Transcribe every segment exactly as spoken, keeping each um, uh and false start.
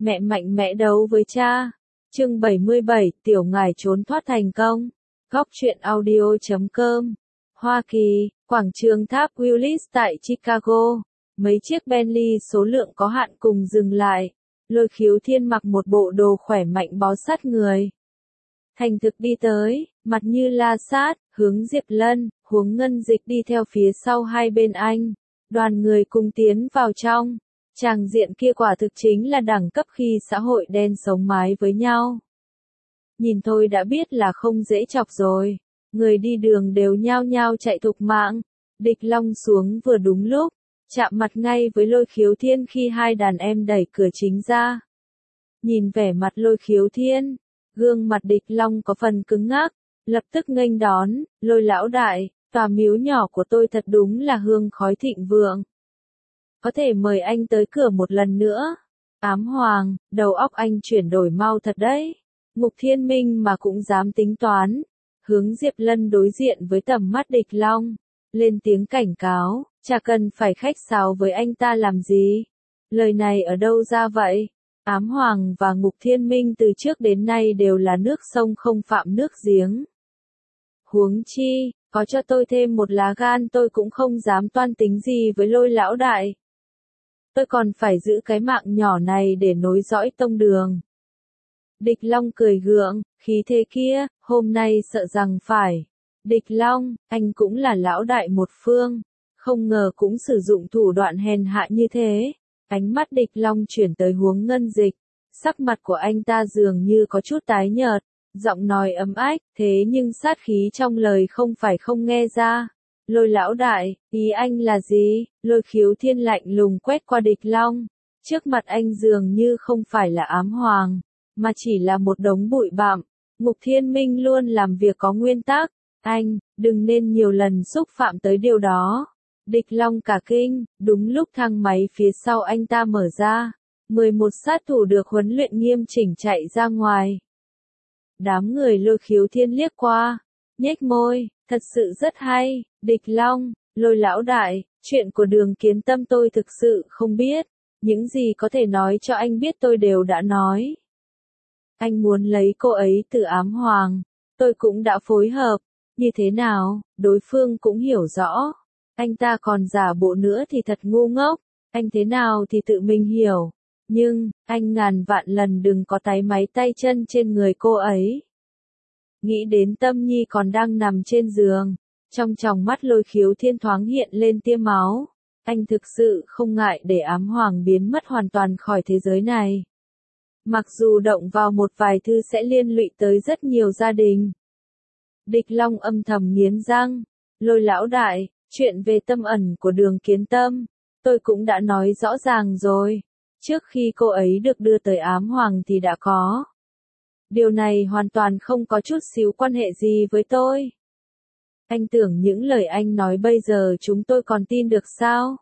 Mẹ mạnh mẽ đấu với cha. Chương bảy mươi bảy, tiểu ngải trốn thoát thành công. Góc truyện audio chấm com. Hoa Kỳ, quảng trường tháp Willis tại Chicago. Mấy chiếc Bentley số lượng có hạn cùng dừng lại. Lôi Khiếu Thiên mặc một bộ đồ khỏe mạnh bó sát người. Thành thực đi tới, mặt như la sát, hướng Diệp Lân, Huống Ngân Dịch đi theo phía sau hai bên anh. Đoàn người cùng tiến vào trong. Tràng diện kia quả thực chính là đẳng cấp khi xã hội đen sống mái với nhau. Nhìn thôi đã biết là không dễ chọc rồi. Người đi đường đều nhao nhao chạy thục mạng. Địch Long xuống vừa đúng lúc, chạm mặt ngay với Lôi Khiếu Thiên khi hai đàn em đẩy cửa chính ra. Nhìn vẻ mặt Lôi Khiếu Thiên, gương mặt Địch Long có phần cứng ngắc, lập tức nghênh đón, Lôi lão đại, tòa miếu nhỏ của tôi thật đúng là hương khói thịnh vượng. Có thể mời anh tới cửa một lần nữa. Ám Hoàng, đầu óc anh chuyển đổi mau thật đấy. Ngục Thiên Minh mà cũng dám tính toán. Hướng Diệp Lân đối diện với tầm mắt Địch Long. Lên tiếng cảnh cáo, chả cần phải khách sáo với anh ta làm gì. Lời này ở đâu ra vậy? Ám Hoàng và Ngục Thiên Minh từ trước đến nay đều là nước sông không phạm nước giếng. Huống chi, có cho tôi thêm một lá gan tôi cũng không dám toan tính gì với Lôi lão đại. Tôi còn phải giữ cái mạng nhỏ này để nối dõi tông đường. Địch Long cười gượng, khí thế kia, hôm nay sợ rằng phải. Địch Long, anh cũng là lão đại một phương. Không ngờ cũng sử dụng thủ đoạn hèn hạ như thế. Ánh mắt Địch Long chuyển tới Huống Ngân Dịch. Sắc mặt của anh ta dường như có chút tái nhợt. Giọng nói ấm ách, thế nhưng sát khí trong lời không phải không nghe ra. Lôi lão đại, ý anh là gì? Lôi Khiếu Thiên lạnh lùng quét qua Địch Long. Trước mặt anh dường như không phải là Ám Hoàng, mà chỉ là một đống bụi bặm. Ngục Thiên Minh luôn làm việc có nguyên tắc. Anh, đừng nên nhiều lần xúc phạm tới điều đó. Địch Long cả kinh, đúng lúc thang máy phía sau anh ta mở ra. mười một sát thủ được huấn luyện nghiêm chỉnh chạy ra ngoài. Đám người Lôi Khiếu Thiên liếc qua, nhếch môi, thật sự rất hay. Địch Long, Lôi lão đại, chuyện của Đường Kiến Tâm tôi thực sự không biết. Những gì có thể nói cho anh biết tôi đều đã nói. Anh muốn lấy cô ấy từ Ám Hoàng, tôi cũng đã phối hợp. Như thế nào, đối phương cũng hiểu rõ. Anh ta còn giả bộ nữa thì thật ngu ngốc. Anh thế nào thì tự mình hiểu. Nhưng, anh ngàn vạn lần đừng có táy máy tay chân trên người cô ấy. Nghĩ đến Tâm Nhi còn đang nằm trên giường. Trong tròng mắt Lôi Khiếu Thiên thoáng hiện lên tia máu. Anh thực sự không ngại để Ám Hoàng biến mất hoàn toàn khỏi thế giới này. Mặc dù động vào một vài thứ sẽ liên lụy tới rất nhiều gia đình. Địch Long âm thầm nghiến răng. Lôi lão đại, chuyện về tâm ẩn của Đường Kiến Tâm, tôi cũng đã nói rõ ràng rồi. Trước khi cô ấy được đưa tới Ám Hoàng thì đã có. Điều này hoàn toàn không có chút xíu quan hệ gì với tôi. Anh tưởng những lời anh nói bây giờ chúng tôi còn tin được sao?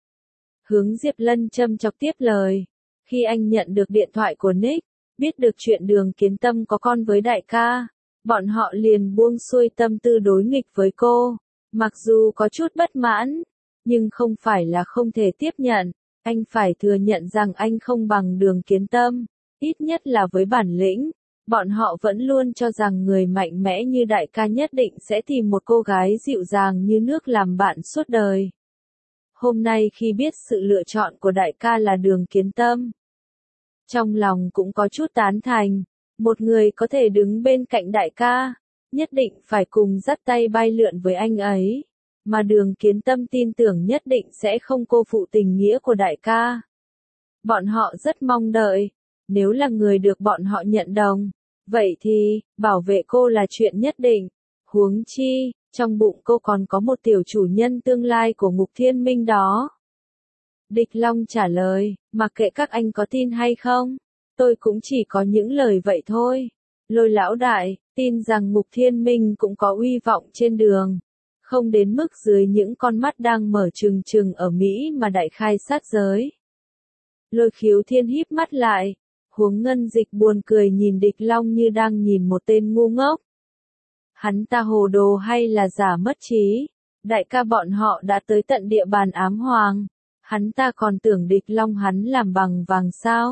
Hướng Diệp Lân châm chọc tiếp lời. Khi anh nhận được điện thoại của Nick, biết được chuyện Đường Kiến Tâm có con với đại ca, bọn họ liền buông xuôi tâm tư đối nghịch với cô. Mặc dù có chút bất mãn, nhưng không phải là không thể tiếp nhận. Anh phải thừa nhận rằng anh không bằng Đường Kiến Tâm, ít nhất là với bản lĩnh. Bọn họ vẫn luôn cho rằng người mạnh mẽ như đại ca nhất định sẽ tìm một cô gái dịu dàng như nước làm bạn suốt đời. Hôm nay khi biết sự lựa chọn của đại ca là Đường Kiến Tâm, trong lòng cũng có chút tán thành. Một người có thể đứng bên cạnh đại ca, nhất định phải cùng dắt tay bay lượn với anh ấy. Mà Đường Kiến Tâm tin tưởng nhất định sẽ không cô phụ tình nghĩa của đại ca. Bọn họ rất mong đợi. Nếu là người được bọn họ nhận đồng, vậy thì, bảo vệ cô là chuyện nhất định. Huống chi, trong bụng cô còn có một tiểu chủ nhân tương lai của Ngục Thiên Minh đó. Địch Long trả lời, mặc kệ các anh có tin hay không, tôi cũng chỉ có những lời vậy thôi. Lôi lão đại, tin rằng Ngục Thiên Minh cũng có uy vọng trên đường. Không đến mức dưới những con mắt đang mở trừng trừng ở Mỹ mà đại khai sát giới. Lôi Khiếu Thiên híp mắt lại. Huống Ngân Dịch buồn cười nhìn Địch Long như đang nhìn một tên ngu ngốc. Hắn ta hồ đồ hay là giả mất trí? Đại ca bọn họ đã tới tận địa bàn Ám Hoàng. Hắn ta còn tưởng Địch Long hắn làm bằng vàng sao?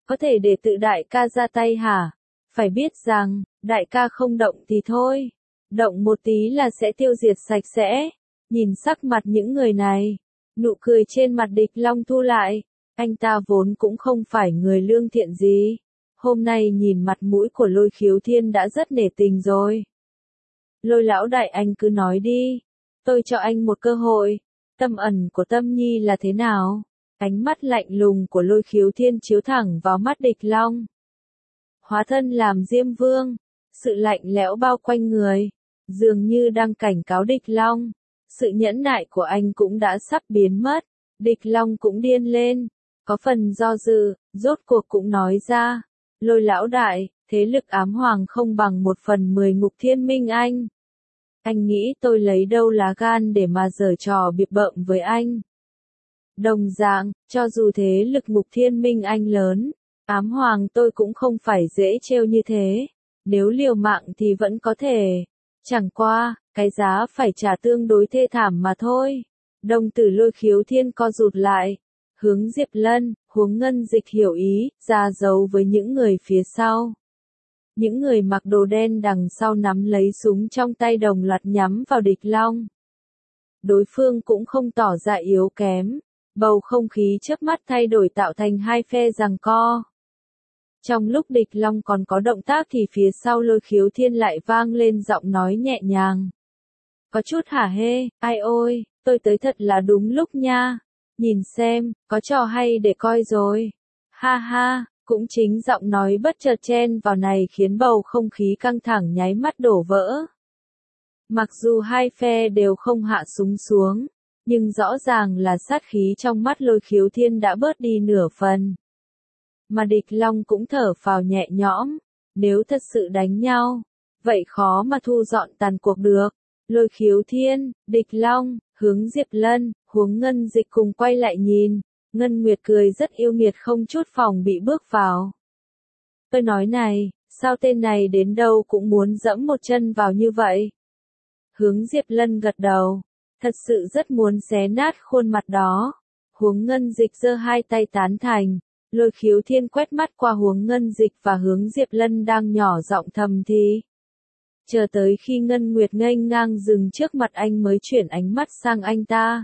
có thể để tự đại ca ra tay hả? Phải biết rằng, đại ca không động thì thôi. Động một tí là sẽ tiêu diệt sạch sẽ. Nhìn sắc mặt những người này, nụ cười trên mặt địch long thu lại. Anh ta vốn cũng không phải người lương thiện gì. Hôm nay nhìn mặt mũi của Lôi Khiếu Thiên đã rất nể tình rồi. Lôi lão đại, anh cứ nói đi. Tôi cho anh một cơ hội. Tâm ẩn của Tâm Nhi là thế nào? Ánh mắt lạnh lùng của Lôi Khiếu Thiên chiếu thẳng vào mắt địch long. Hóa thân làm Diêm Vương. Sự lạnh lẽo bao quanh người. Dường như đang cảnh cáo địch long. Sự nhẫn nại của anh cũng đã sắp biến mất. Địch long cũng điên lên. Có phần do dự, rốt cuộc cũng nói ra. Lôi lão đại, thế lực ám hoàng không bằng một phần mười ngục thiên minh anh. Anh nghĩ tôi lấy đâu lá gan để mà giở trò bịp bợm với anh. Đồng dạng, cho dù thế lực ngục thiên minh anh lớn, ám hoàng tôi cũng không phải dễ trêu như thế. Nếu liều mạng thì vẫn có thể. Chẳng qua, cái giá phải trả tương đối thê thảm mà thôi. Đồng tử Lôi Khiếu Thiên co rụt lại. Hướng Diệp Lân, Huống Ngân Dịch hiểu ý, ra dấu với những người phía sau. Những người mặc đồ đen đằng sau nắm lấy súng trong tay đồng loạt nhắm vào địch long. Đối phương cũng không tỏ ra yếu kém. Bầu không khí chớp mắt thay đổi tạo thành hai phe giằng co. Trong lúc địch long còn có động tác thì phía sau Lôi Khiếu Thiên lại vang lên giọng nói nhẹ nhàng. Có chút hả hê, ai ôi, tôi tới thật là đúng lúc nha. Nhìn xem, có trò hay để coi rồi. Ha ha, cũng chính giọng nói bất chợt chen vào này khiến bầu không khí căng thẳng nháy mắt đổ vỡ. Mặc dù hai phe đều không hạ súng xuống, nhưng rõ ràng là sát khí trong mắt Lôi Khiếu Thiên đã bớt đi nửa phần. Mà địch long cũng thở phào nhẹ nhõm, nếu thật sự đánh nhau, vậy khó mà thu dọn tàn cuộc được. Lôi Khiếu Thiên, địch long, Hướng Diệp Lân, Huống Ngân Dịch cùng quay lại nhìn, Ngân Nguyệt cười rất yêu nghiệt không chút phòng bị bước vào. Tôi nói này, sao tên này đến đâu cũng muốn dẫm một chân vào như vậy? Hướng Diệp Lân gật đầu, thật sự rất muốn xé nát khuôn mặt đó. Huống Ngân Dịch giơ hai tay tán thành, Lôi Khiếu Thiên quét mắt qua Huống Ngân Dịch và Hướng Diệp Lân đang nhỏ giọng thầm thì. Chờ tới khi Ngân Nguyệt nghênh ngang dừng trước mặt anh mới chuyển ánh mắt sang anh ta.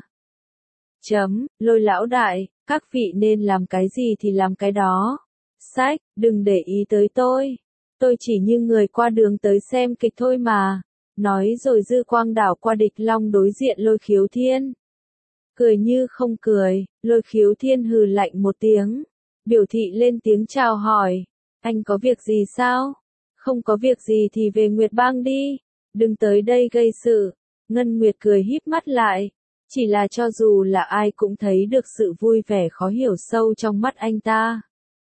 Chấm, Lôi lão đại, các vị nên làm cái gì thì làm cái đó. Sách, đừng để ý tới tôi. Tôi chỉ như người qua đường tới xem kịch thôi mà. Nói rồi dư quang đảo qua địch long đối diện Lôi Khiếu Thiên. Cười như không cười, Lôi Khiếu Thiên hừ lạnh một tiếng. Biểu thị lên tiếng chào hỏi. Anh có việc gì sao? Không có việc gì thì về Nguyệt Bang đi. Đừng tới đây gây sự. Ngân Nguyệt cười híp mắt lại. Chỉ là cho dù là ai cũng thấy được sự vui vẻ khó hiểu sâu trong mắt anh ta.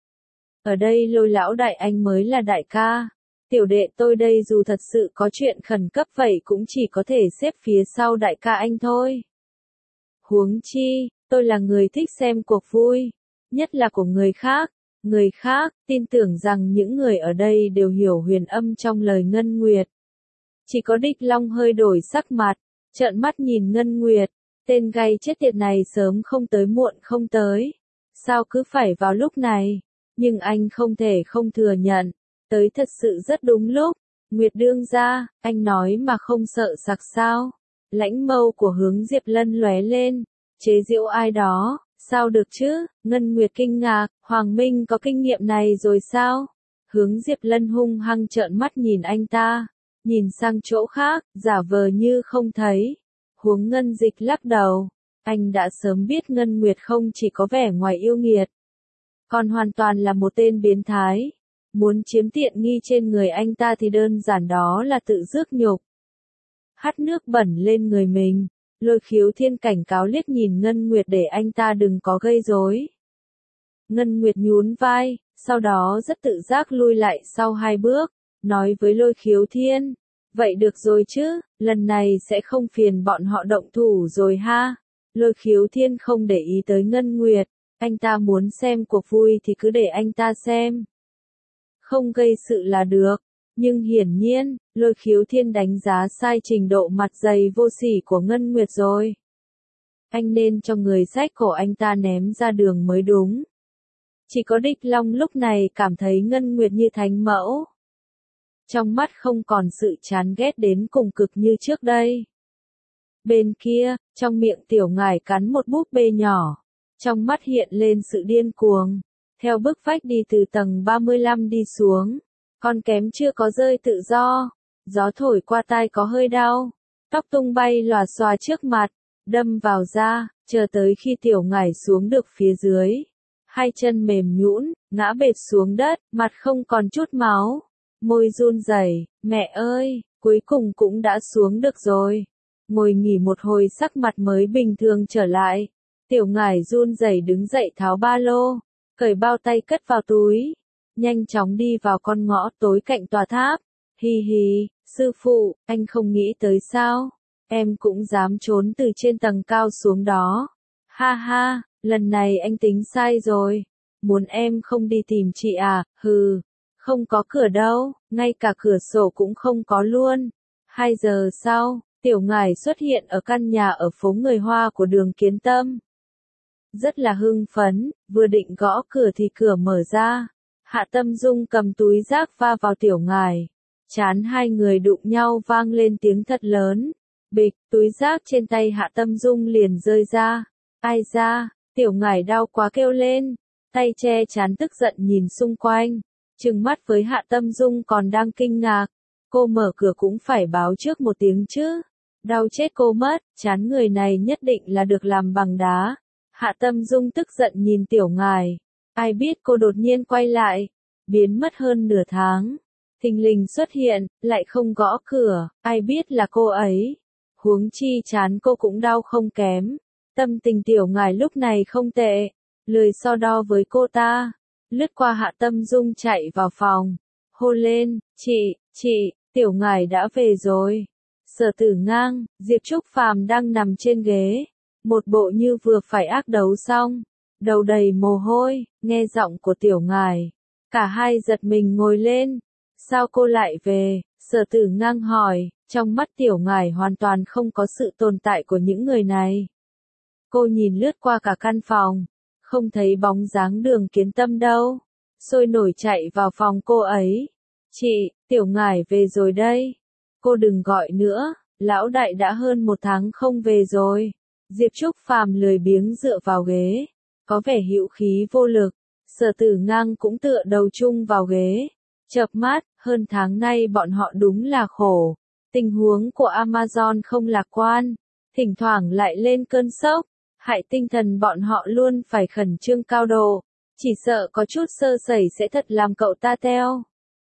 Ở đây Lôi lão đại anh mới là đại ca. Tiểu đệ tôi đây dù thật sự có chuyện khẩn cấp vậy cũng chỉ có thể xếp phía sau đại ca anh thôi. Huống chi, tôi là người thích xem cuộc vui. Nhất là của người khác. Người khác, tin tưởng rằng những người ở đây đều hiểu huyền âm trong lời Ngân Nguyệt. Chỉ có địch long hơi đổi sắc mặt, trợn mắt nhìn Ngân Nguyệt. Tên gay chết tiệt này sớm không tới muộn không tới. Sao cứ phải vào lúc này? Nhưng anh không thể không thừa nhận. Tới thật sự rất đúng lúc. Nguyệt đương gia, anh nói mà không sợ sặc sao? Lãnh mâu của Hướng Diệp Lân lóe lên. Chế giễu ai đó? Sao được chứ? Ngân Nguyệt kinh ngạc, Hoàng Minh có kinh nghiệm này rồi sao? Hướng Diệp Lân hung hăng trợn mắt nhìn anh ta. Nhìn sang chỗ khác, giả vờ như không thấy. Huống Ngân Dịch lắc đầu. Anh đã sớm biết Ngân Nguyệt không chỉ có vẻ ngoài yêu nghiệt. Còn hoàn toàn là một tên biến thái. Muốn chiếm tiện nghi trên người anh ta thì đơn giản đó là tự rước nhục. Hắt nước bẩn lên người mình. Lôi Khiếu Thiên cảnh cáo liếc nhìn Ngân Nguyệt để anh ta đừng có gây rối. Ngân Nguyệt nhún vai, sau đó rất tự giác lui lại sau hai bước, nói với Lôi Khiếu Thiên. Vậy được rồi chứ, lần này sẽ không phiền bọn họ động thủ rồi ha. Lôi Khiếu Thiên không để ý tới Ngân Nguyệt, anh ta muốn xem cuộc vui thì cứ để anh ta xem. Không gây sự là được. Nhưng hiển nhiên, Lôi Khiếu Thiên đánh giá sai trình độ mặt dày vô sỉ của Ngân Nguyệt rồi. Anh nên cho người xách cổ anh ta ném ra đường mới đúng. Chỉ có Địch Long lúc này cảm thấy Ngân Nguyệt như thánh mẫu. Trong mắt không còn sự chán ghét đến cùng cực như trước đây. Bên kia, trong miệng Tiểu Ngải cắn một búp bê nhỏ. Trong mắt hiện lên sự điên cuồng. Theo bức vách đi từ tầng ba mươi lăm đi xuống. Con kém chưa có rơi tự do. Gió thổi qua tai có hơi đau. Tóc tung bay lòa xòa trước mặt. Đâm vào da, chờ tới khi Tiểu Ngải xuống được phía dưới. Hai chân mềm nhũn, ngã bệt xuống đất, mặt không còn chút máu. Môi run rẩy, mẹ ơi, cuối cùng cũng đã xuống được rồi. Ngồi nghỉ một hồi sắc mặt mới bình thường trở lại. Tiểu Ngải run rẩy đứng dậy tháo ba lô, cởi bao tay cất vào túi. Nhanh chóng đi vào con ngõ tối cạnh tòa tháp. Hi hi, sư phụ, anh không nghĩ tới sao? Em cũng dám trốn từ trên tầng cao xuống đó. Ha ha, lần này anh tính sai rồi. Muốn em không đi tìm chị à, hừ. Không có cửa đâu, ngay cả cửa sổ cũng không có luôn. Hai giờ sau, Tiểu Ngải xuất hiện ở căn nhà ở phố người Hoa của Đường Kiến Tâm. Rất là hưng phấn, vừa định gõ cửa thì cửa mở ra. Hạ Tâm Dung cầm túi rác va vào Tiểu Ngải. Chán hai người đụng nhau vang lên tiếng thật lớn. Bịch, túi rác trên tay Hạ Tâm Dung liền rơi ra. Ai ra, Tiểu Ngải đau quá kêu lên. Tay che chán tức giận nhìn xung quanh. Trừng mắt với Hạ Tâm Dung còn đang kinh ngạc. Cô mở cửa cũng phải báo trước một tiếng chứ. Đau chết cô mất, chán người này nhất định là được làm bằng đá. Hạ Tâm Dung tức giận nhìn Tiểu Ngải. Ai biết cô đột nhiên quay lại. Biến mất hơn nửa tháng. Thình lình xuất hiện, lại không gõ cửa. Ai biết là cô ấy. Huống chi chán cô cũng đau không kém. Tâm tình Tiểu Ngải lúc này không tệ. Lười so đo với cô ta. Lướt qua Hạ Tâm Dung chạy vào phòng. Hô lên, chị, chị, Tiểu Ngải đã về rồi. Sở Tử Ngang, Diệp Trúc Phàm đang nằm trên ghế. Một bộ như vừa phải ác đấu xong. Đầu đầy mồ hôi, nghe giọng của Tiểu Ngải. Cả hai giật mình ngồi lên. Sao cô lại về? Sở Tử Ngang hỏi. Trong mắt Tiểu Ngải hoàn toàn không có sự tồn tại của những người này. Cô nhìn lướt qua cả căn phòng. Không thấy bóng dáng Đường Kiến Tâm đâu. Sôi nổi chạy vào phòng cô ấy. Chị, Tiểu Ngải về rồi đây. Cô đừng gọi nữa, lão đại đã hơn một tháng không về rồi. Diệp Trúc Phàm lười biếng dựa vào ghế. Có vẻ hữu khí vô lực. Sở Tử Ngang cũng tựa đầu chung vào ghế. Chợp mắt, hơn tháng nay bọn họ đúng là khổ. Tình huống của Amazon không lạc quan. Thỉnh thoảng lại lên cơn sốc. Hại tinh thần bọn họ luôn phải khẩn trương cao độ. Chỉ sợ có chút sơ sẩy sẽ thật làm cậu ta teo.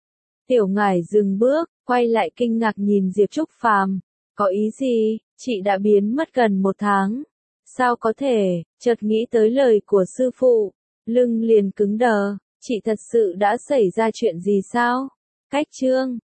Tiểu Ngải dừng bước, quay lại kinh ngạc nhìn Diệp Trúc Phàm. Có ý gì, chị đã biến mất gần một tháng. Sao có thể, chợt nghĩ tới lời của sư phụ. Lưng liền cứng đờ, chị thật sự đã xảy ra chuyện gì sao? Cách chương.